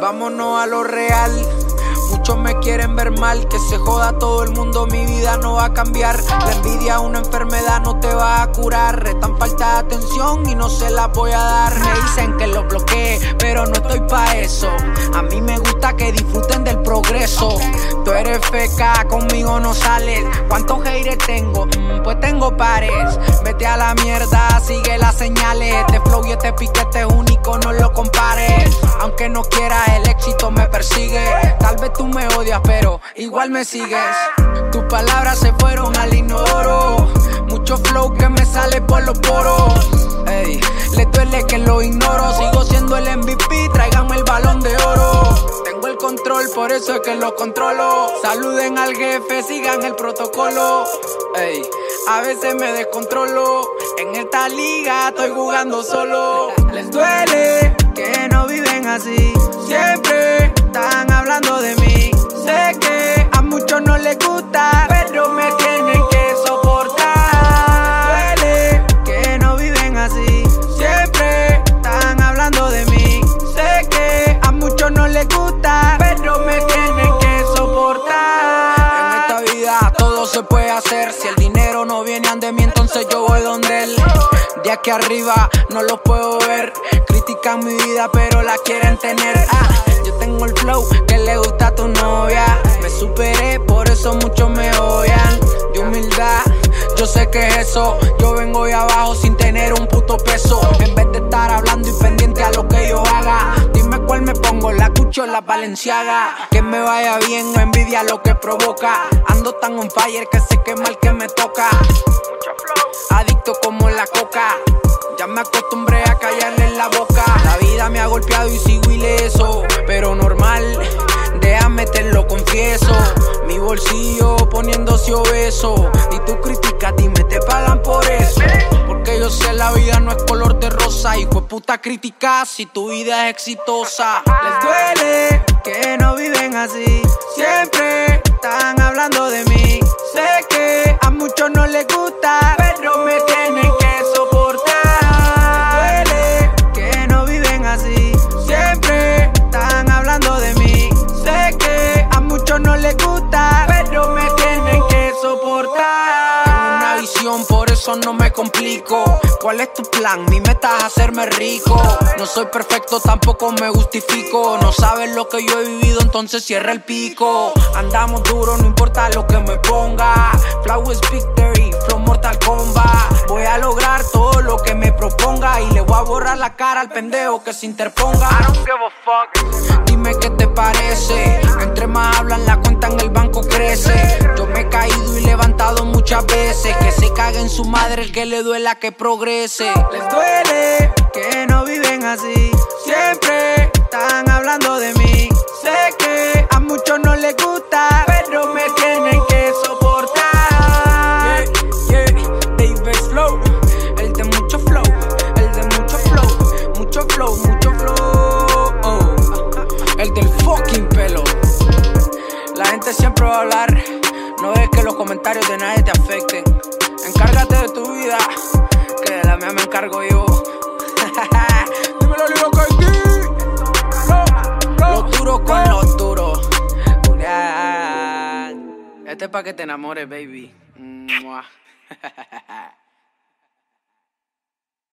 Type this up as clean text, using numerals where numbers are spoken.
vámonos a lo real. Muchos me quieren ver mal, que se joda todo el mundo, mi vida no va a cambiar. La envidia es una enfermedad, no te va a curar. Están falta de atención y no se la voy a dar. Me dicen que lo bloqueé, pero no estoy pa' eso. A mí me gusta que disfruten del progreso. Tú eres feca, conmigo no sales. ¿Cuántos haters tengo? Pues tengo pares. Vete a la mierda, sigue las señales. Este flow y este piquete es único, no lo compares. Aunque no quieras, el éxito me persigue. Tal vez tú me odias, pero igual me sigues. Tus palabras se fueron al inodoro. Mucho flow que me sale por los poros. Ey, le duele que lo ignoro. Sigo siendo el MVP, tráiganme el balón de oro. Tengo el control, por eso es que lo controlo. Saluden al jefe, sigan el protocolo. Ey, a veces me descontrolo. En esta liga estoy jugando solo. Les duele que no viven así. Siempre están hablando de mí. Sé que a muchos no les gusta, pero me tienen que soportar. Duele que no viven así. Siempre están hablando de mí. Sé que a muchos no les gusta, pero me tienen que soportar. En esta vida todo se puede hacer. Si el dinero no viene ante mí, entonces yo voy donde él. De aquí arriba no los puedo ver. Critican mi vida, pero la quieren tener. Yo tengo el flow que le gusta a tu novia. Me superé, por eso muchos me odian. De humildad, yo sé que es eso. Yo vengo de abajo sin tener un puto peso. En vez de estar hablando y pendiente a lo que yo haga, dime cuál me pongo, la Gucci o la Balenciaga. Que me vaya bien, no envidia lo que provoca. Ando tan on fire que sé que mal que me toca. Adicto como la coca. Ya me acostumbré a callarle en la boca. La vida me ha golpeado y sigo ileso, pero normal, déjame te lo confieso. Mi bolsillo poniéndose obeso. Y tú criticas, dime, te pagan por eso. Porque yo sé la vida no es color de rosa. Hijo de puta critica si tu vida es exitosa. Les duele que no viven así. Siempre están hablando de mí. Sé que a muchos no les gusta, pero me tienen que soportar. Duele que no viven así. Siempre están hablando de mí. Sé que a muchos no les gusta, pero me tienen que soportar. Tengo una visión, por eso no me complico. ¿Cuál es tu plan? Mi meta es hacerme rico. No soy perfecto, tampoco me justifico. No sabes lo que yo he vivido, entonces cierra el pico. Andamos duro, no importa lo que me ponga. Flow is victory, flow Mortal Kombat. Voy a lograr todo lo que me proponga. Y le voy a borrar la cara al pendejo que se interponga. I don't give a fuck. Dime qué te parece. Entre más hablan, la cuenta en el banco crece. Yo me he caído y levantado muchas veces. Que se cague en su madre el que le duela que progrese. Les duele que no viven así. Siempre están hablando de mí. Sé que a muchos no les gusta, pero me tienen que soportar. David Flow, el de mucho flow, el de mucho flow, mucho flow, mucho flow. El del fucking pelo. La gente siempre va a hablar. No es que los comentarios de nadie te afecten. Encárgate de tu vida, que de la mía me encargo yo. Dímelo, Lilo Kaiti. Los duros con los duros. Este es pa' que te enamores, baby.